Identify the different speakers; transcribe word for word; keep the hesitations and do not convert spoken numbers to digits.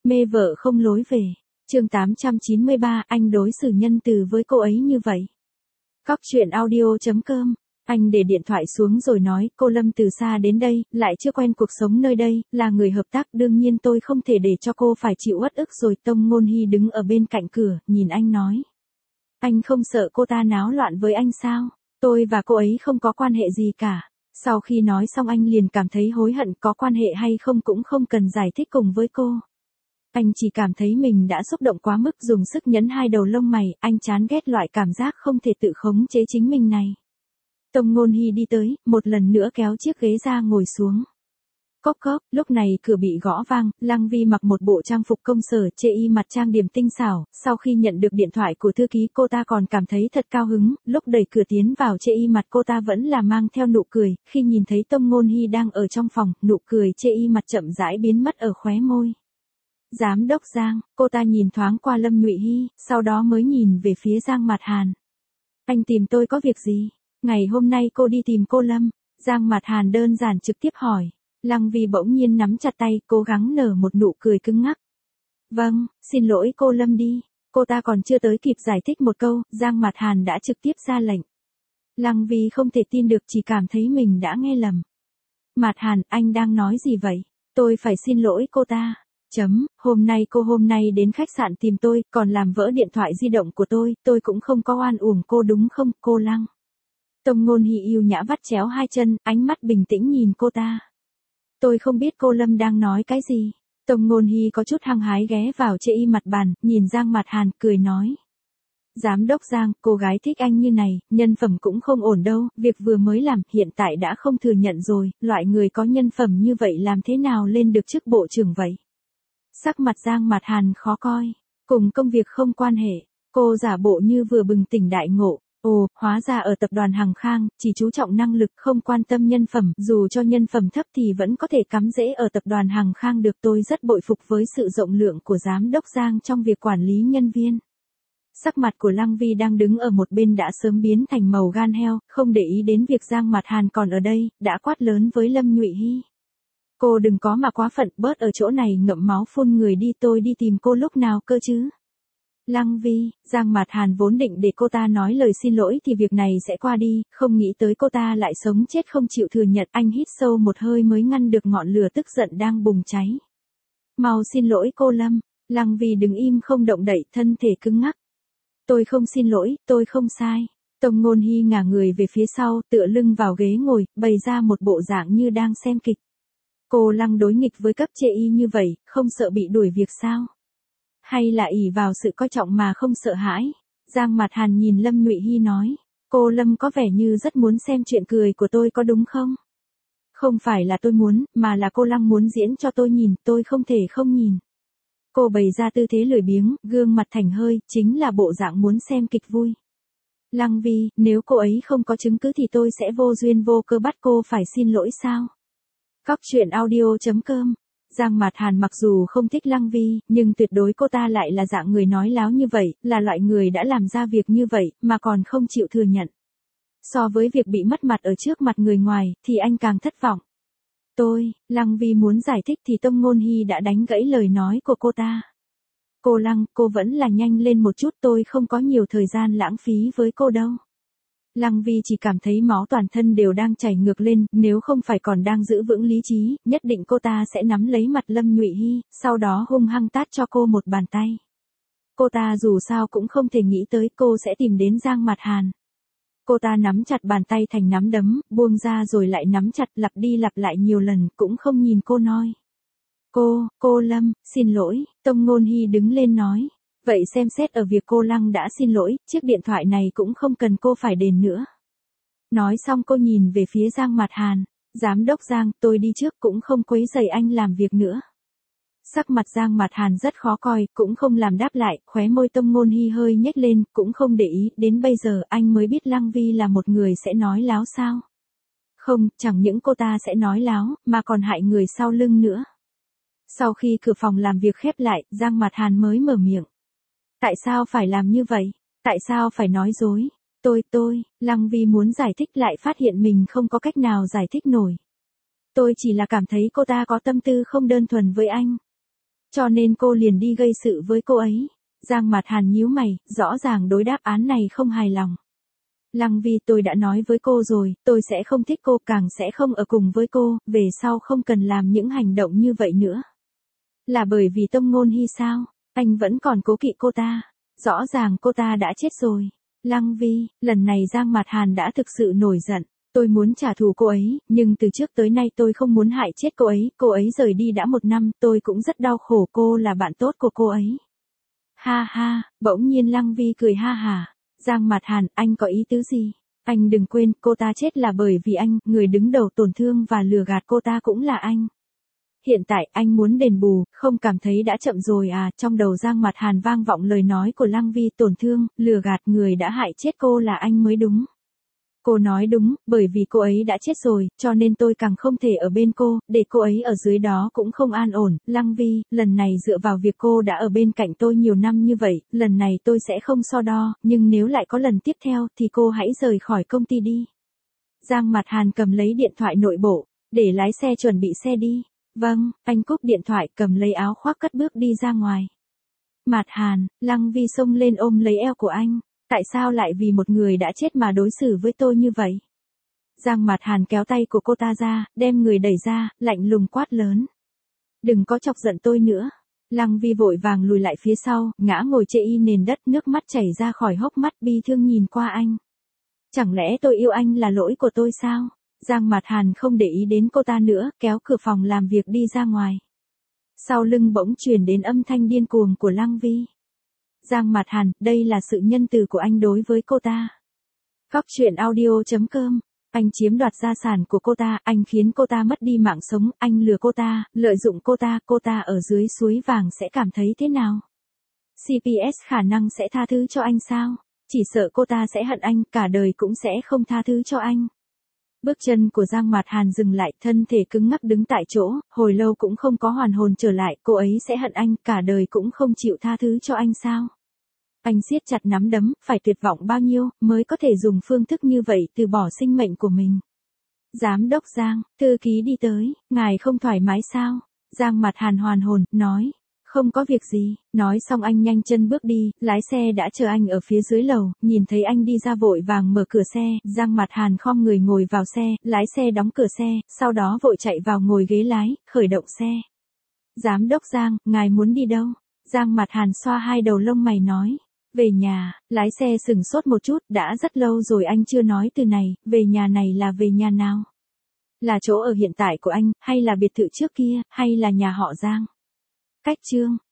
Speaker 1: Mê vợ không lối về. Chương tám trăm chín mươi ba, anh đối xử nhân từ với cô ấy như vậy. Cóc truyện audio chấm com. Anh để điện thoại xuống rồi nói, cô Lâm từ xa đến đây, lại chưa quen cuộc sống nơi đây, là người hợp tác, đương nhiên tôi không thể để cho cô phải chịu uất ức rồi. Tông Ngôn Hy đứng ở bên cạnh cửa, nhìn anh nói. Anh không sợ cô ta náo loạn với anh sao? Tôi và cô ấy không có quan hệ gì cả. Sau khi nói xong anh liền cảm thấy hối hận, có quan hệ hay không cũng không cần giải thích cùng với cô. Anh chỉ cảm thấy mình đã xúc động quá mức, dùng sức nhấn hai đầu lông mày, anh chán ghét loại cảm giác không thể tự khống chế chính mình này. Tông Ngôn Hy đi tới, một lần nữa kéo chiếc ghế ra ngồi xuống. Cốc cốc, lúc này cửa bị gõ vang, Lăng Vi mặc một bộ trang phục công sở, chê y mặt trang điểm tinh xảo, sau khi nhận được điện thoại của thư ký cô ta còn cảm thấy thật cao hứng, lúc đẩy cửa tiến vào chê y mặt cô ta vẫn là mang theo nụ cười, khi nhìn thấy Tông Ngôn Hy đang ở trong phòng, nụ cười chê y mặt chậm rãi biến mất ở khóe môi. Giám đốc Giang, cô ta nhìn thoáng qua Lâm Nhụy Hy, sau đó mới nhìn về phía Giang Mạt Hàn. Anh tìm tôi có việc gì? Ngày hôm nay cô đi tìm cô Lâm. Giang Mạt Hàn đơn giản trực tiếp hỏi. Lăng Vi bỗng nhiên nắm chặt tay, cố gắng nở một nụ cười cứng ngắc. Vâng, xin lỗi cô Lâm đi. Cô ta còn chưa tới kịp giải thích một câu, Giang Mạt Hàn đã trực tiếp ra lệnh. Lăng Vi không thể tin được, chỉ cảm thấy mình đã nghe lầm. Mạt Hàn, anh đang nói gì vậy? Tôi phải xin lỗi cô ta. Chấm, hôm nay cô hôm nay đến khách sạn tìm tôi, còn làm vỡ điện thoại di động của tôi, tôi cũng không có oan uổng cô đúng không, cô Lăng? Tông Ngôn Hy yêu nhã vắt chéo hai chân, ánh mắt bình tĩnh nhìn cô ta. Tôi không biết cô Lâm đang nói cái gì. Tông Ngôn Hy có chút hăng hái ghé vào chê y mặt bàn, nhìn Giang Mạt Hàn, cười nói. Giám đốc Giang, cô gái thích anh như này, nhân phẩm cũng không ổn đâu, việc vừa mới làm, hiện tại đã không thừa nhận rồi, loại người có nhân phẩm như vậy làm thế nào lên được chức bộ trưởng vậy? Sắc mặt Giang Mạt Hàn khó coi, cùng công việc không quan hệ, cô giả bộ như vừa bừng tỉnh đại ngộ. Ồ, hóa ra ở tập đoàn Hằng Khang, chỉ chú trọng năng lực không quan tâm nhân phẩm, dù cho nhân phẩm thấp thì vẫn có thể cắm rễ ở tập đoàn Hằng Khang được. Tôi rất bội phục với sự rộng lượng của giám đốc Giang trong việc quản lý nhân viên. Sắc mặt của Lăng Vi đang đứng ở một bên đã sớm biến thành màu gan heo, không để ý đến việc Giang Mạt Hàn còn ở đây, đã quát lớn với Lâm Nhụy Hy. Cô đừng có mà quá phận, bớt ở chỗ này ngậm máu phun người đi, tôi đi tìm cô lúc nào cơ chứ? Lăng Vi, Giang Mạt Hàn vốn định để cô ta nói lời xin lỗi thì việc này sẽ qua đi, không nghĩ tới cô ta lại sống chết không chịu thừa nhận. Anh hít sâu một hơi mới ngăn được ngọn lửa tức giận đang bùng cháy. Mau xin lỗi cô Lâm. Lăng Vi đứng im không động đậy, thân thể cứng ngắc. Tôi không xin lỗi, tôi không sai. Tông Ngôn Hy ngả người về phía sau, tựa lưng vào ghế ngồi, bày ra một bộ dạng như đang xem kịch. Cô Lăng đối nghịch với cấp chê y như vậy, không sợ bị đuổi việc sao? Hay là ỷ vào sự coi trọng mà không sợ hãi? Giang Mạt Hàn nhìn Lâm Nhụy Hy nói. Cô Lâm có vẻ như rất muốn xem chuyện cười của tôi có đúng không? Không phải là tôi muốn, mà là cô Lăng muốn diễn cho tôi nhìn, tôi không thể không nhìn. Cô bày ra tư thế lười biếng, gương mặt thành hơi, chính là bộ dạng muốn xem kịch vui. Lăng Vi, nếu cô ấy không có chứng cứ thì tôi sẽ vô duyên vô cơ bắt cô phải xin lỗi sao? Cóc truyện audio chấm com. Giang Mạt Hàn mặc dù không thích Lăng Vi, nhưng tuyệt đối cô ta lại là dạng người nói láo như vậy, là loại người đã làm ra việc như vậy, mà còn không chịu thừa nhận. So với việc bị mất mặt ở trước mặt người ngoài, thì anh càng thất vọng. Tôi, Lăng Vi muốn giải thích thì Tông Ngôn Hy đã đánh gãy lời nói của cô ta. Cô Lăng, cô vẫn là nhanh lên một chút, tôi không có nhiều thời gian lãng phí với cô đâu. Lăng Vi chỉ cảm thấy máu toàn thân đều đang chảy ngược lên, nếu không phải còn đang giữ vững lý trí, nhất định cô ta sẽ nắm lấy mặt Lâm Nhụy Hy, sau đó hung hăng tát cho cô một bàn tay. Cô ta dù sao cũng không thể nghĩ tới cô sẽ tìm đến Giang Mạt Hàn. Cô ta nắm chặt bàn tay thành nắm đấm, buông ra rồi lại nắm chặt, lặp đi lặp lại nhiều lần, cũng không nhìn cô nói. Cô, cô Lâm, xin lỗi. Tông Ngôn Hy đứng lên nói. Vậy xem xét ở việc cô Lăng đã xin lỗi, chiếc điện thoại này cũng không cần cô phải đền nữa. Nói xong cô nhìn về phía Giang Mạt Hàn. Giám đốc Giang, tôi đi trước, cũng không quấy rầy anh làm việc nữa. Sắc mặt Giang Mạt Hàn rất khó coi, cũng không làm đáp lại, khóe môi Tông Ngôn Hy hơi nhếch lên, cũng không để ý, đến bây giờ anh mới biết Lăng Vi là một người sẽ nói láo sao. Không, chẳng những cô ta sẽ nói láo, mà còn hại người sau lưng nữa. Sau khi cửa phòng làm việc khép lại, Giang Mạt Hàn mới mở miệng. Tại sao phải làm như vậy? Tại sao phải nói dối? Tôi, tôi, Lăng Vi muốn giải thích lại phát hiện mình không có cách nào giải thích nổi. Tôi chỉ là cảm thấy cô ta có tâm tư không đơn thuần với anh. cho nên cô liền đi gây sự với cô ấy. Giang Mạt Hàn nhíu mày, rõ ràng đối đáp án này không hài lòng. Lăng Vi, tôi đã nói với cô rồi, tôi sẽ không thích cô, càng sẽ không ở cùng với cô, về sau không cần làm những hành động như vậy nữa. Là bởi vì Tông Ngôn Hy sao? Anh vẫn còn cố kỵ cô ta. Rõ ràng cô ta đã chết rồi. Lăng Vi, lần này Giang Mạt Hàn đã thực sự nổi giận. Tôi muốn trả thù cô ấy, nhưng từ trước tới nay tôi không muốn hại chết cô ấy. Cô ấy rời đi đã một năm, tôi cũng rất đau khổ, cô là bạn tốt của cô ấy. Ha ha, bỗng nhiên Lăng Vi cười ha hả. Giang Mạt Hàn, anh có ý tứ gì? Anh đừng quên, cô ta chết là bởi vì anh, người đứng đầu tổn thương và lừa gạt cô ta cũng là anh. Hiện tại anh muốn đền bù, không cảm thấy đã chậm rồi à? Trong đầu Giang Mạt Hàn vang vọng lời nói của Lăng Vi, tổn thương, lừa gạt, người đã hại chết cô là anh mới đúng. Cô nói đúng, bởi vì cô ấy đã chết rồi, cho nên tôi càng không thể ở bên cô, để cô ấy ở dưới đó cũng không an ổn. Lăng Vi, lần này dựa vào việc cô đã ở bên cạnh tôi nhiều năm như vậy, lần này tôi sẽ không so đo, nhưng nếu lại có lần tiếp theo thì cô hãy rời khỏi công ty đi. Giang Mạt Hàn cầm lấy điện thoại nội bộ, để lái xe chuẩn bị xe đi. Vâng, anh cúp điện thoại, cầm lấy áo khoác cất bước đi ra ngoài. Mạt Hàn, Lăng Vi xông lên ôm lấy eo của anh. Tại sao lại vì một người đã chết mà đối xử với tôi như vậy? Giang Mạt Hàn kéo tay của cô ta ra, đem người đẩy ra, lạnh lùng quát lớn. Đừng có chọc giận tôi nữa. Lăng Vi vội vàng lùi lại phía sau, ngã ngồi chê y nền đất, nước mắt chảy ra khỏi hốc mắt, bi thương nhìn qua anh. Chẳng lẽ tôi yêu anh là lỗi của tôi sao? Giang Mạt Hàn không để ý đến cô ta nữa, kéo cửa phòng làm việc đi ra ngoài. Sau lưng bỗng truyền đến âm thanh điên cuồng của Lăng Vi. Giang Mạt Hàn, đây là sự nhân từ của anh đối với cô ta. Cóc truyện audio chấm com, anh chiếm đoạt gia sản của cô ta, anh khiến cô ta mất đi mạng sống, anh lừa cô ta, lợi dụng cô ta, cô ta ở dưới suối vàng sẽ cảm thấy thế nào? xê pê ét khả năng sẽ tha thứ cho anh sao? Chỉ sợ cô ta sẽ hận anh, cả đời cũng sẽ không tha thứ cho anh. Bước chân của Giang Mạt Hàn dừng lại, thân thể cứng ngắc đứng tại chỗ, hồi lâu cũng không có hoàn hồn trở lại, cô ấy sẽ hận anh, cả đời cũng không chịu tha thứ cho anh sao? Anh siết chặt nắm đấm, phải tuyệt vọng bao nhiêu, mới có thể dùng phương thức như vậy từ bỏ sinh mệnh của mình. Giám đốc Giang, thư ký đi tới, ngài không thoải mái sao? Giang Mạt Hàn hoàn hồn, nói. Không có việc gì, nói xong anh nhanh chân bước đi, lái xe đã chờ anh ở phía dưới lầu, nhìn thấy anh đi ra vội vàng mở cửa xe, Giang Mạt Hàn khom người ngồi vào xe, lái xe đóng cửa xe, sau đó vội chạy vào ngồi ghế lái, khởi động xe. Giám đốc Giang, ngài muốn đi đâu? Giang Mạt Hàn xoa hai đầu lông mày nói. Về nhà, lái xe sửng sốt một chút, đã rất lâu rồi anh chưa nói từ này, về nhà này là về nhà nào? Là chỗ ở hiện tại của anh, hay là biệt thự trước kia, hay là nhà họ Giang? Cách chương